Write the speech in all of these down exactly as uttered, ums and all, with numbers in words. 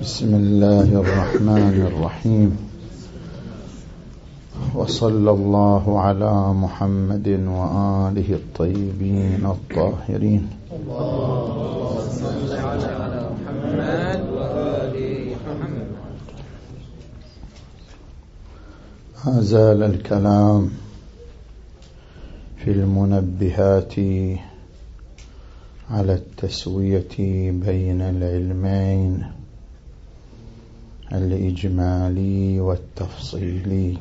بسم الله الرحمن الرحيم، وصلى الله على محمد وآله الطيبين الطاهرين. اللهم صل على محمد وآل محمد. ما زال الكلام في المنبهات على التسوية بين العلمين الإجمالي والتفصيلي.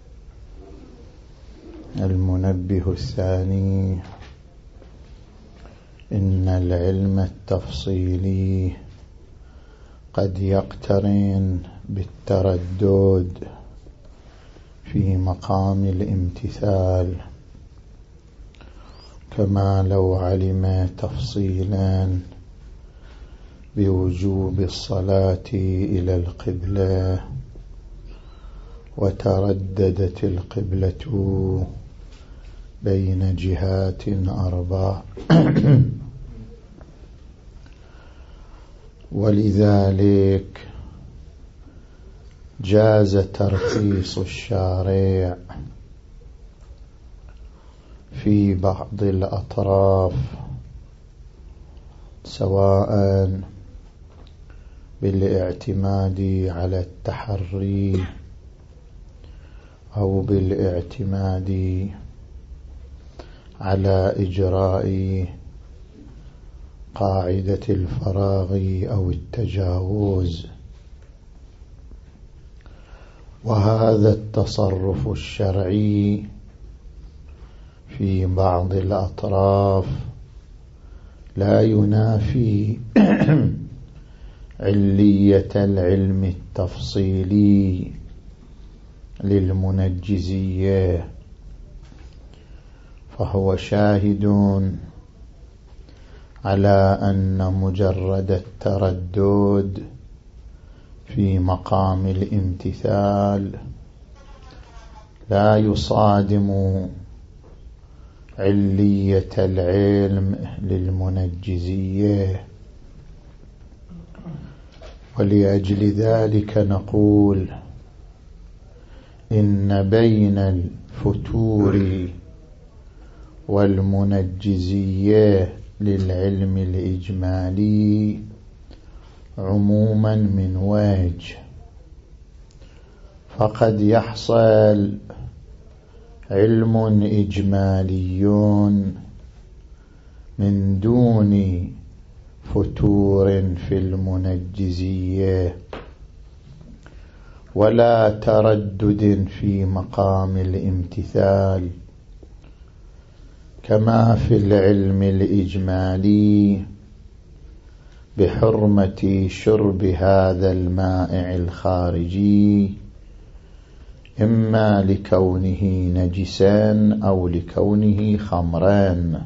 المنبه الثاني: إن العلم التفصيلي قد يقترن بالتردد في مقام الامتثال، كما لو علم تفصيلا بوجوب الصلاة إلى القبلة وترددت القبلة بين جهات أربع، ولذلك جاز ترخيص الشارع في بعض الأطراف، سواء بالاعتماد على التحري أو بالاعتماد على إجراء قاعدة الفراغ أو التجاوز. وهذا التصرف الشرعي في بعض الأطراف لا ينافي علية العلم التفصيلي للمنجزية، فهو شاهد على أن مجرد التردد في مقام الامتثال لا يصادم علية العلم للمنجزية. ولأجل ذلك نقول إن بين الفتور والمنجزية للعلم الإجمالي عموما من وجه، فقد يحصل علم إجمالي من دون فتور في المنجزية ولا تردد في مقام الامتثال، كما في العلم الإجمالي بحرمة شرب هذا المائع الخارجي، إما لكونه نجسا أو لكونه خمرا،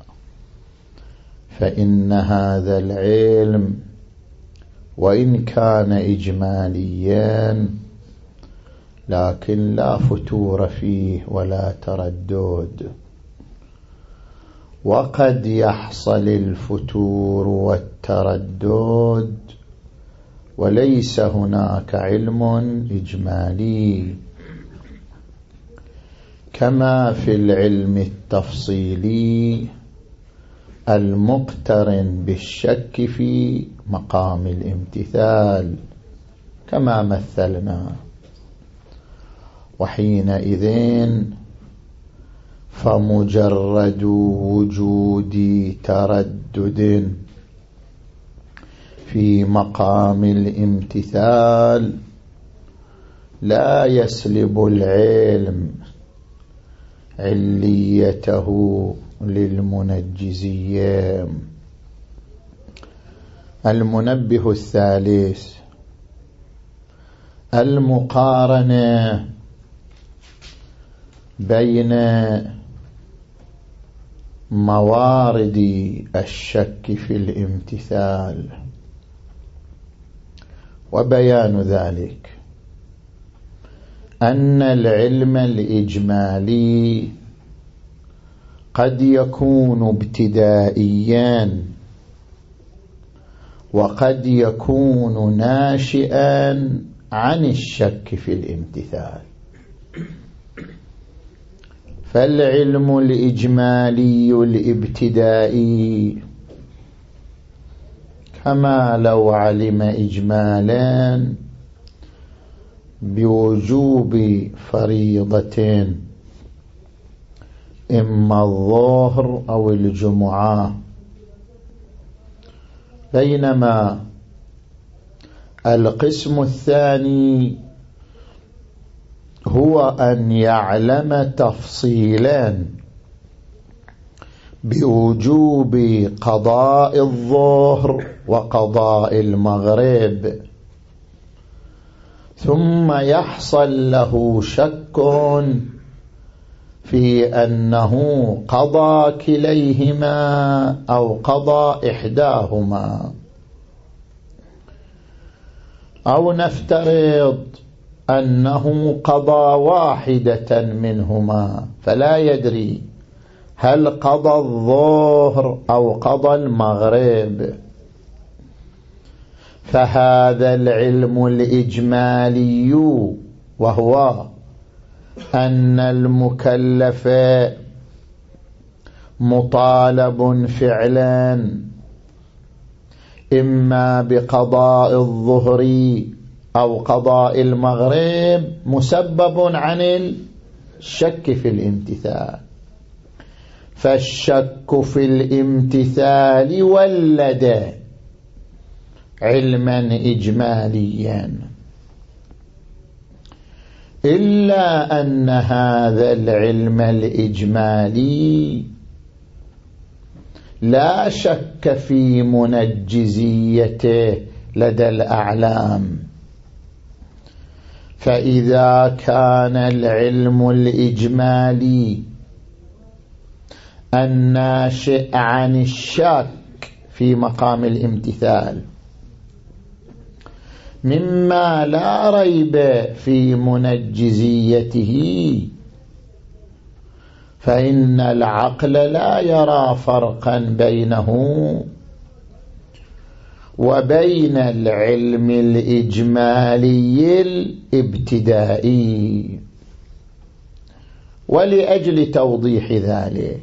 فإن هذا العلم وإن كان إجماليا لكن لا فتور فيه ولا تردد. وقد يحصل الفتور والتردد وليس هناك علم إجمالي، كما في العلم التفصيلي المقترن بالشك في مقام الامتثال كما مثلنا. وحينئذ فمجرد وجود تردد في مقام الامتثال لا يسلب العلم عليته للمنجزية. المنبه الثالث: المقارنة بين موارد الشك في الامتثال، وبيان ذلك أن العلم الإجمالي قد يكون ابتدائيا وقد يكون ناشئا عن الشك في الامتثال. فالعلم الإجمالي الابتدائي كما لو علم إجمالا بوجوب فريضة إما الظهر أو الجمعة، بينما القسم الثاني هو أن يعلم تفصيلا بوجوب قضاء الظهر وقضاء المغرب، ثم يحصل له شك في أنه قضى كليهما أو قضى إحداهما، أو نفترض أنه قضى واحدة منهما فلا يدري هل قضى الظهر أو قضى المغرب، فهذا العلم الإجمالي وهو أن المكلف مطالب فعلا إما بقضاء الظهر أو قضاء المغرب مسبب عن الشك في الامتثال، فالشك في الامتثال ولد علما إجماليا، إلا أن هذا العلم الإجمالي لا شك في منجزيته لدى الأعلام. فإذا كان العلم الإجمالي الناشئ عن الشك في مقام الامتثال مما لا ريب في منجزيته، فإن العقل لا يرى فرقا بينه وبين العلم الإجمالي الابتدائي. ولأجل توضيح ذلك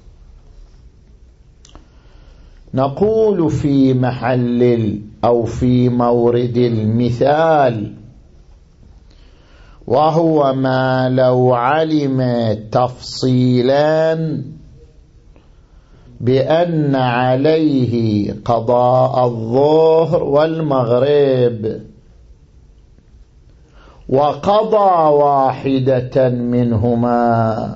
نقول في محل أو في مورد المثال، وهو ما لو علم تفصيلا بأن عليه قضاء الظهر والمغرب وقضى واحدة منهما،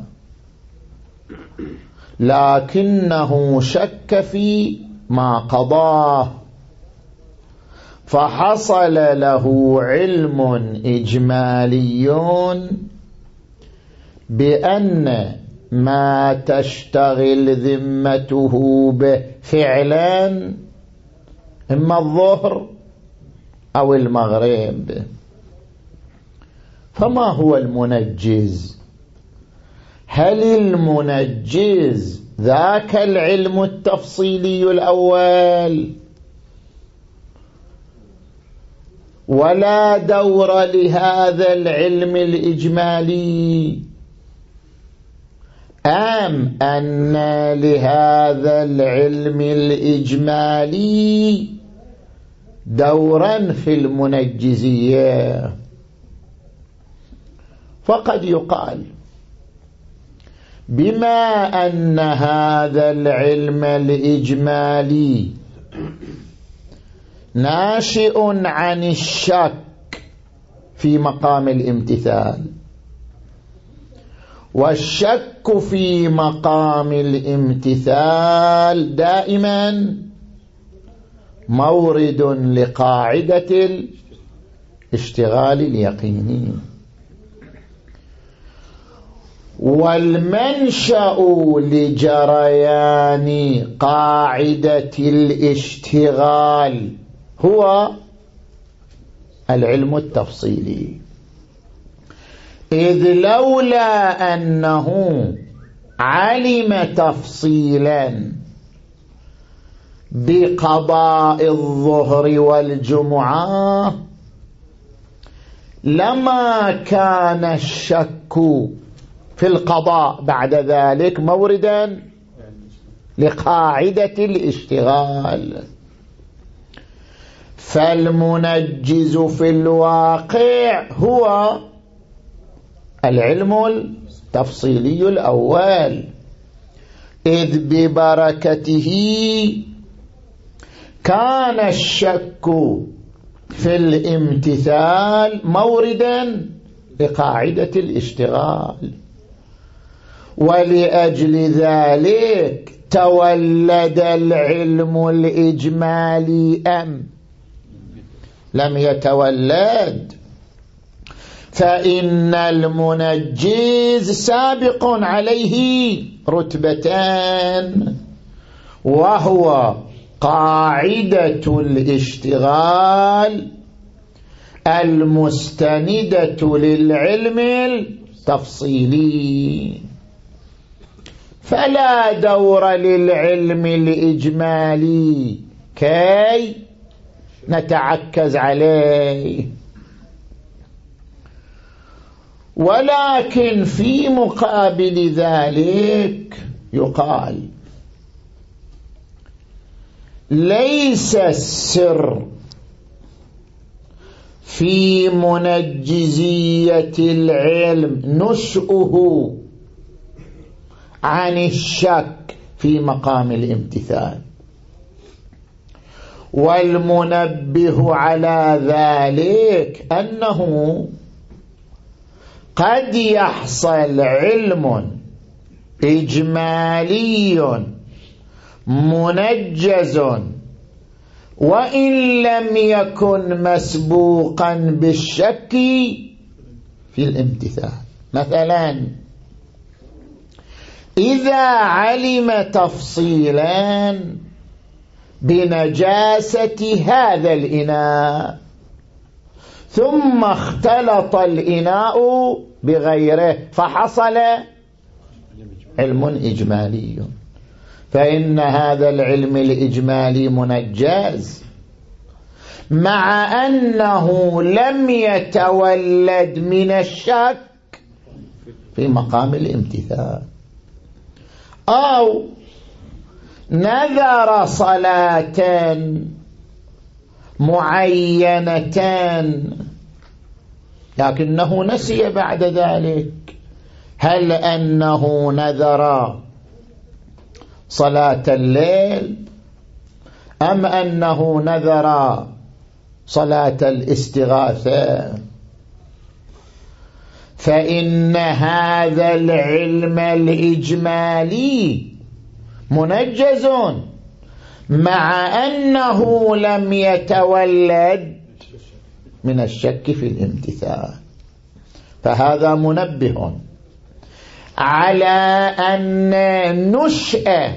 لكنه شك في ما قضاه، فحصل له علم إجمالي بأن ما تشتغل ذمته به فعلا إما الظهر أو المغرب. فما هو المنجز؟ هل المنجز ذاك العلم التفصيلي الأول ولا دور لهذا العلم الإجمالي، أم أن لهذا العلم الإجمالي دورا في المنجزية؟ فقد يقال بما أن هذا العلم الإجمالي ناشئ عن الشك في مقام الامتثال، والشك في مقام الامتثال دائما مورد لقاعدة الاشتغال اليقيني، والمنشأ لجريان قاعدة الاشتغال هو العلم التفصيلي، إذ لولا أنه علم تفصيلا بقضاء الظهر والجمعة لما كان الشك في القضاء بعد ذلك موردا لقاعدة الاشتغال. فالمنجز في الواقع هو العلم التفصيلي الأول، إذ ببركته كان الشك في الامتثال موردا لقاعدة الاشتغال، ولأجل ذلك تولد العلم الإجمالي أم لم يتولد؟ فإن المنجز سابق عليه رتبتان، وهو قاعدة الاشتغال المستندة للعلم التفصيلي، فلا دور للعلم الإجمالي كي نتعكز عليه. ولكن في مقابل ذلك يقال ليس السر في منجزية العلم نشأه عن الشك في مقام الامتثال، والمنبه على ذلك أنه قد يحصل علم إجمالي منجز وإن لم يكن مسبوقا بالشك في الامتثال. مثلا إذا علم تفصيلا بنجاسة هذا الإناء ثم اختلط الإناء بغيره فحصل علم إجمالي، فإن هذا العلم الإجمالي منجز مع أنه لم يتولد من الشك في مقام الامتثال. أو نذر صلاة معينة لكنه نسي بعد ذلك، هل أنه نذر صلاة الليل أم أنه نذر صلاة الاستغاثة؟ فإن هذا العلم الإجمالي منجز مع أنه لم يتولد من الشك في الامتثال، فهذا منبه على أن نشأ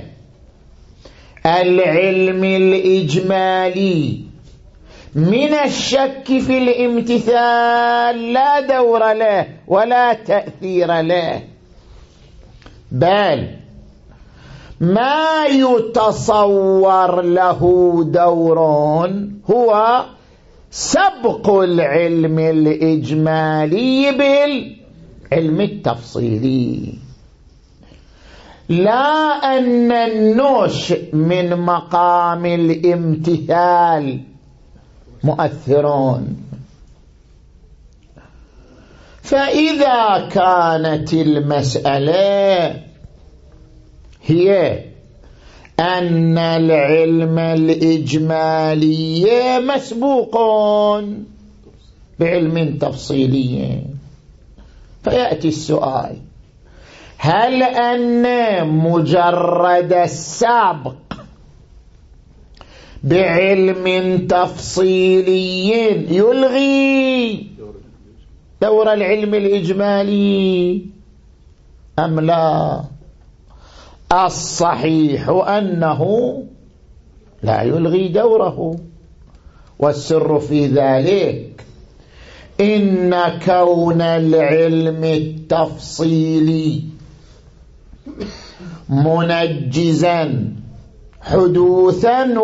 العلم الإجمالي من الشك في الامتثال لا دور له ولا تأثير له، بل ما يتصور له دور هو سبق العلم الإجمالي بالعلم التفصيلي، لا أن النشء من مقام الامتثال مؤثرون. فإذا كانت المسألة هي أن العلم الإجمالي مسبوق بعلم تفصيلي، فيأتي السؤال: هل أن مجرد السابق بعلم تفصيلي يلغي دور العلم الإجمالي أم لا؟ الصحيح أنه لا يلغي دوره، والسر في ذلك إن كون العلم التفصيلي منجزا حدوثا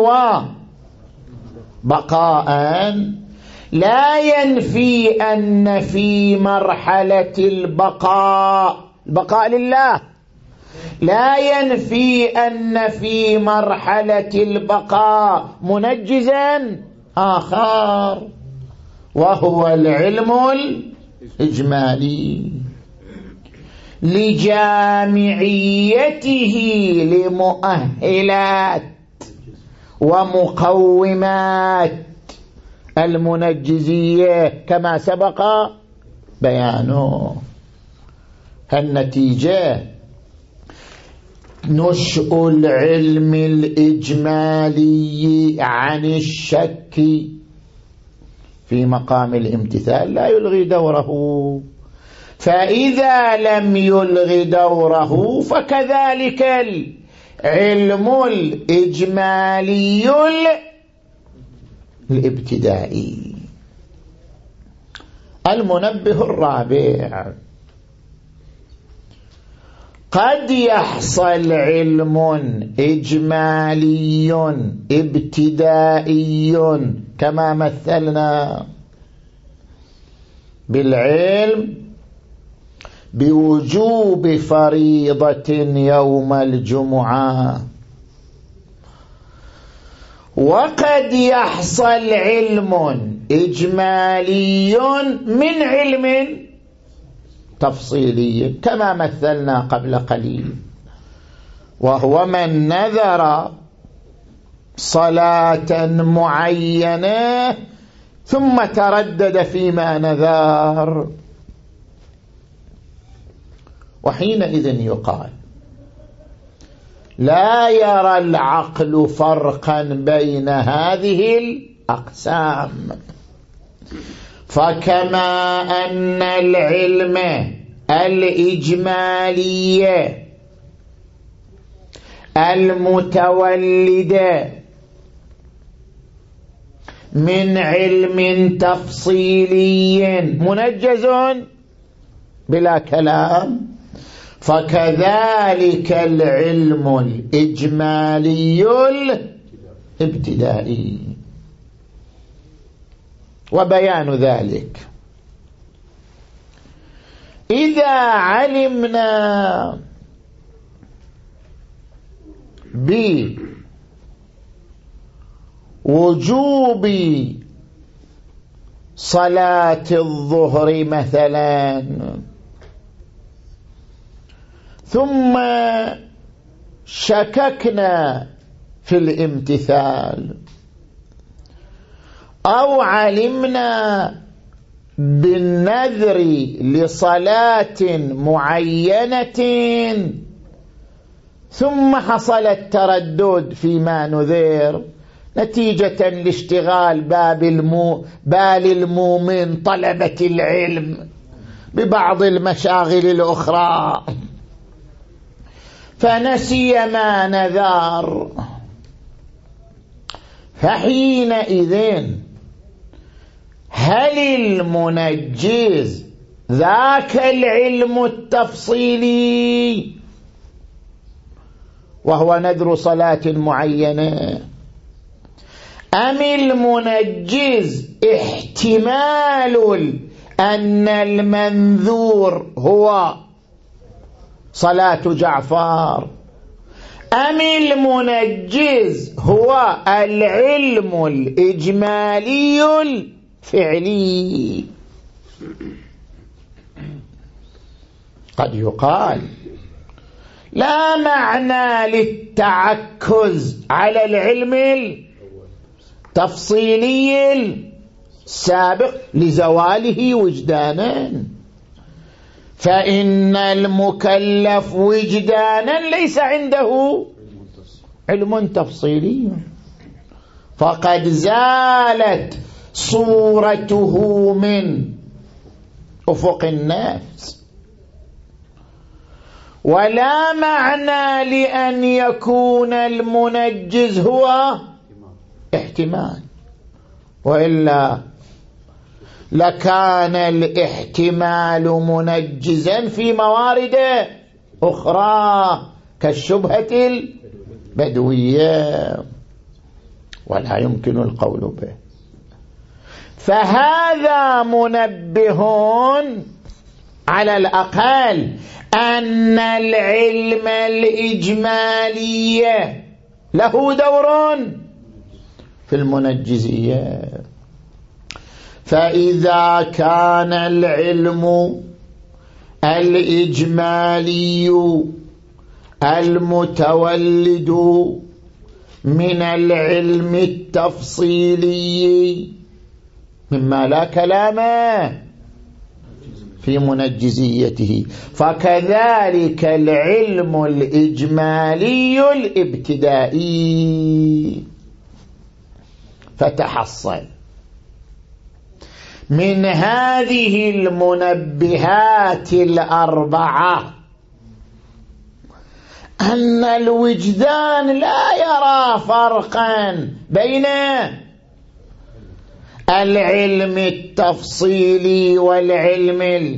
وبقاء لا ينفي أن في مرحلة البقاء، البقاء لله، لا ينفي أن في مرحلة البقاء منجزا آخر وهو العلم الإجمالي لجامعيته لمؤهلات ومقومات المنجزية كما سبق بيانه. النتيجة نشأ العلم الإجمالي عن الشك في مقام الامتثال لا يلغي دوره، فإذا لم يلغي دوره فكذلك العلم الإجمالي الابتدائي. المنبه الرابع: قد يحصل علم إجمالي ابتدائي كما مثلنا بالعلم بوجوب فريضة يوم الجمعة، وقد يحصل علم إجمالي من علم تفصيلي كما مثلنا قبل قليل، وهو من نذر صلاة معينة ثم تردد فيما نذر، وحينئذ يقال لا يرى العقل فرقا بين هذه الأقسام، فكما أن العلم الإجمالي المتولد من علم تفصيلي منجز بلا كلام، فكذلك العلم الإجمالي الابتدائي. وبيان ذلك: إذا علمنا بوجوب صلاة الظهر مثلا ثم شككنا في الامتثال، أو علمنا بالنذر لصلاة معينة ثم حصل التردد فيما نذر نتيجة لاشتغال باب المو بال المؤمن طلبة العلم ببعض المشاغل الأخرى فنسي ما نذر، فحينئذ هل المنجز ذاك العلم التفصيلي وهو نذر صلاة معينة، أم المنجز احتمال أن المنذور هو صلاة جعفر، أم المنجز هو العلم الإجمالي الفعلي؟ قد يقال لا معنى للتعكز على العلم التفصيلي السابق لزواله وجدانا، فإن المكلف وجدانا ليس عنده علم تفصيلي، فقد زالت صورته من أفق النفس. ولا معنى لأن يكون المنجز هو احتمال، وإلا لكان الاحتمال منجزا في موارد أخرى كالشبهة بدوية ولا يمكن القول به. فهذا منبه على الأقل أن العلم الإجمالي له دور في المنجزية. فإذا كان العلم الإجمالي المتولد من العلم التفصيلي مما لا كلام في منجزيته، فكذلك العلم الإجمالي الابتدائي. فتحصل من هذه المنبهات الأربعة أن الوجدان لا يرى فرقا بين العلم التفصيلي والعلم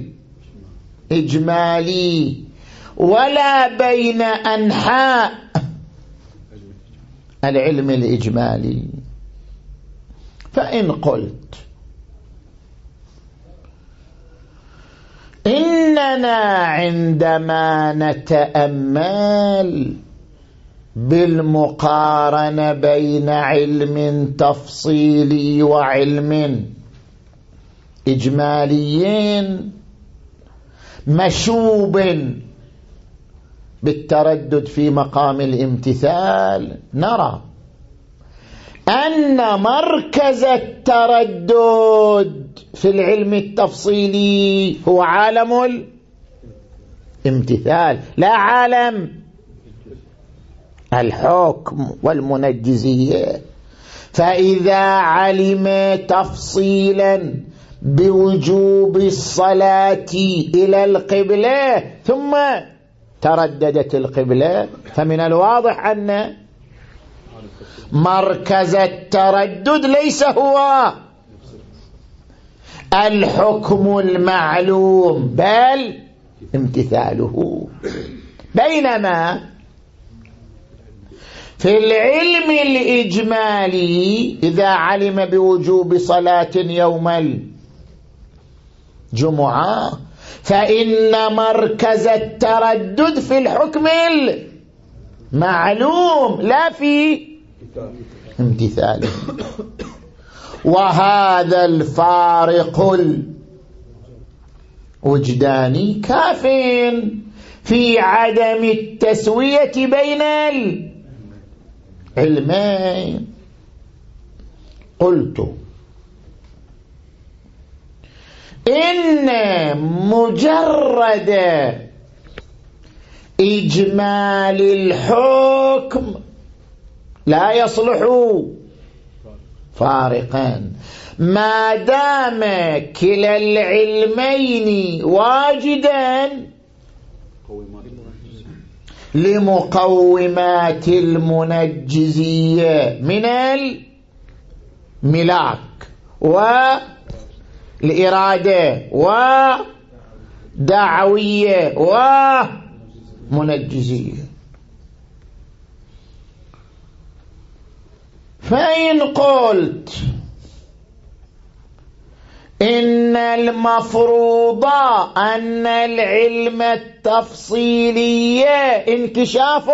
الإجمالي ولا بين أنحاء العلم الإجمالي. فإن قلت إننا عندما نتأمل بالمقارنة بين علم تفصيلي وعلم إجمالي مشوب بالتردد في مقام الامتثال، نرى أن مركز التردد في العلم التفصيلي هو عالم الامتثال لا عالم الحكم والمنجزية. فإذا علم تفصيلا بوجوب الصلاة إلى القبلة ثم ترددت القبلة، فمن الواضح أن مركز التردد ليس هو الحكم المعلوم بل امتثاله. بينما في العلم الإجمالي إذا علم بوجوب صلاة يوم الجمعة فإن مركز التردد في الحكم المعلوم لا في امتثاله. وهذا الفارق الوجداني كاف في عدم التسوية بين العلمين. قلت إن مجرد إجمال الحكم لا يصلح فارقا ما دام كلا العلمين واجدا لمقومات المنجزية من الملاك والإرادة ودعوية ومنجزية. فإن قلت إن المفروض أن العلم التفصيلي انكشاف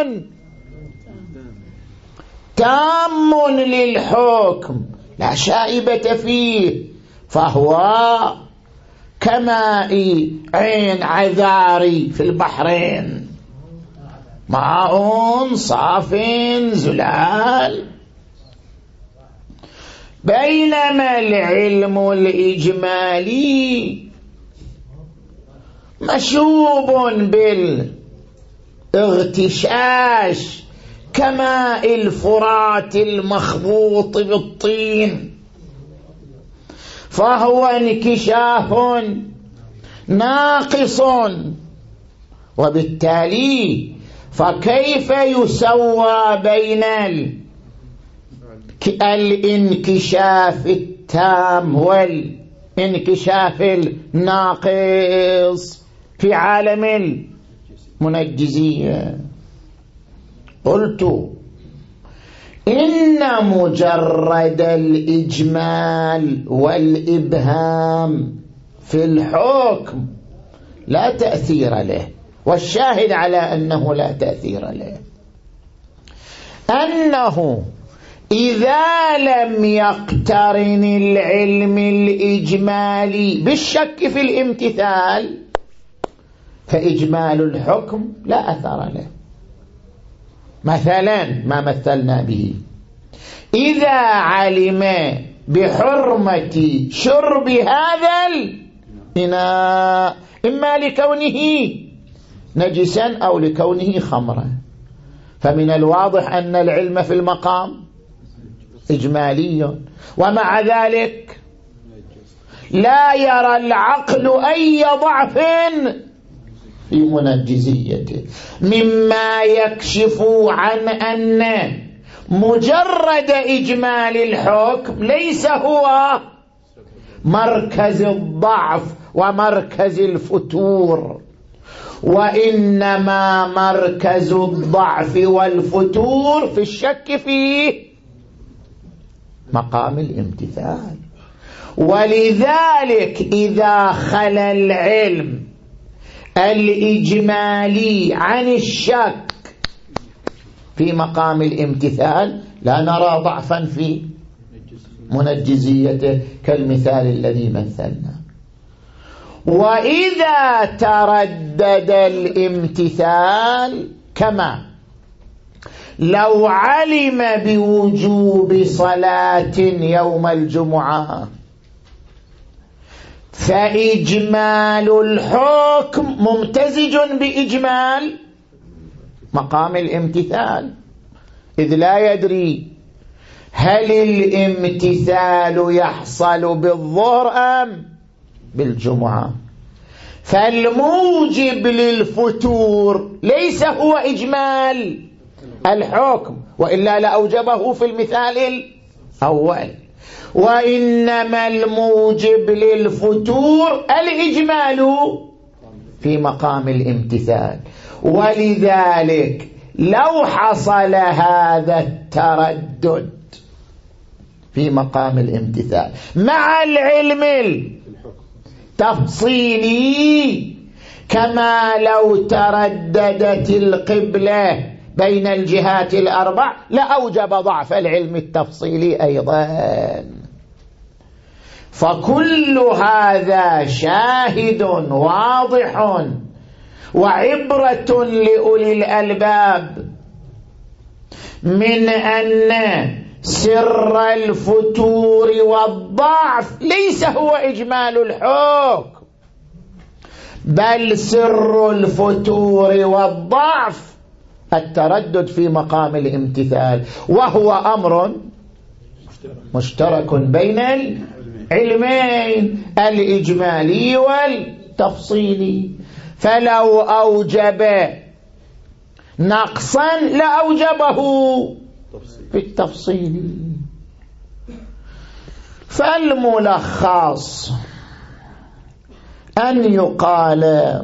تام للحكم لا شائبة فيه، فهو كماء عين عذاري في البحرين، ماء صاف زلال. بينما العلم الإجمالي مشوب بالاغتشاش كماء الفرات المخبوط بالطين، فهو انكشاف ناقص، وبالتالي فكيف يسوى بين الانكشاف التام والانكشاف الناقص في عالم المنجزية؟ قلت إن مجرد الإجمال والإبهام في الحكم لا تأثير له، والشاهد على أنه لا تأثير له أنه إذا لم يقترن العلم الإجمالي بالشك في الامتثال فإجمال الحكم لا أثر له. مثلا ما مثلنا به، إذا علم بحرمة شرب هذا الإناء إما لكونه نجسا أو لكونه خمرا، فمن الواضح أن العلم في المقام إجمالي، ومع ذلك لا يرى العقل أي ضعف في منجزيته، مما يكشف عن أن مجرد إجمال الحكم ليس هو مركز الضعف ومركز الفتور، وإنما مركز الضعف والفتور في الشك في مقام الامتثال. ولذلك إذا خلا العلم الإجمالي عن الشك في مقام الامتثال لا نرى ضعفا في منجزيته كالمثال الذي مثلنا. وإذا تردد الامتثال كما لو علم بوجوب صلاة يوم الجمعة فإجمال الحكم ممتزج بإجمال مقام الامتثال، إذ لا يدري هل الامتثال يحصل بالظهر أم بالجمعة، فالموجب للفتور ليس هو إجمال الحكم، وإلا لأوجبه في المثال الأول، وإنما الموجب للفتور الإجمال في مقام الامتثال. ولذلك لو حصل هذا التردد في مقام الامتثال مع العلم التفصيلي، كما لو ترددت القبلة بين الجهات الأربع لأوجب ضعف العلم التفصيلي أيضا. فكل هذا شاهد واضح وعبرة لأولي الألباب من أن سر الفتور والضعف ليس هو إجمال الحكم، بل سر الفتور والضعف التردد في مقام الامتثال، وهو أمر مشترك بين العلمين الإجمالي والتفصيلي. فلو أوجب نقصا لأوجبه في التفصيل. فالملخص أن يقال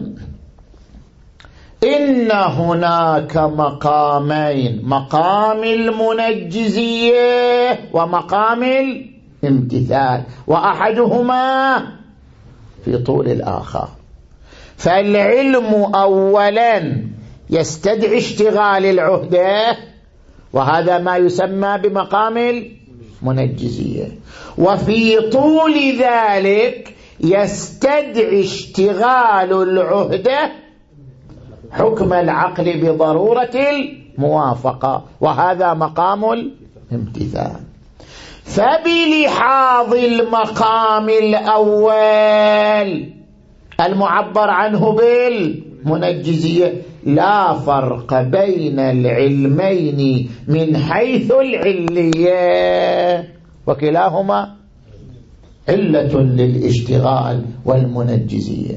إن هناك مقامين، مقام المنجزية ومقام الامتثال، وأحدهما في طول الآخر. فالعلم أولا يستدعي اشتغال العهدة، وهذا ما يسمى بمقام المنجزية، وفي طول ذلك يستدعي اشتغال العهدة حكم العقل بضرورة الموافقة، وهذا مقام الامتثال. فبلحاظ المقام الأول المعبر عنه بالمنجزية لا فرق بين العلمين من حيث العلية، وكلاهما علة للاشتغال والمنجزية.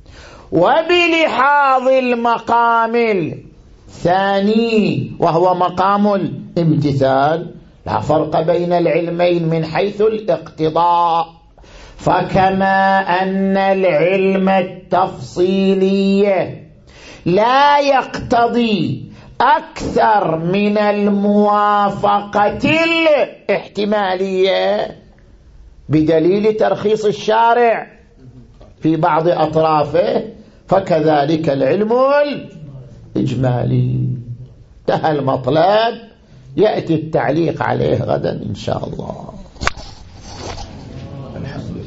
وبلحاظ المقام الثاني وهو مقام الامتثال لا فرق بين العلمين من حيث الاقتضاء، فكما أن العلم التفصيلي لا يقتضي أكثر من الموافقة الاحتمالية بدليل ترخيص الشارع في بعض أطرافه، فكذلك العلم الإجمالي. انتهى المطلب، يأتي التعليق عليه غدا إن شاء الله. الحمد لله.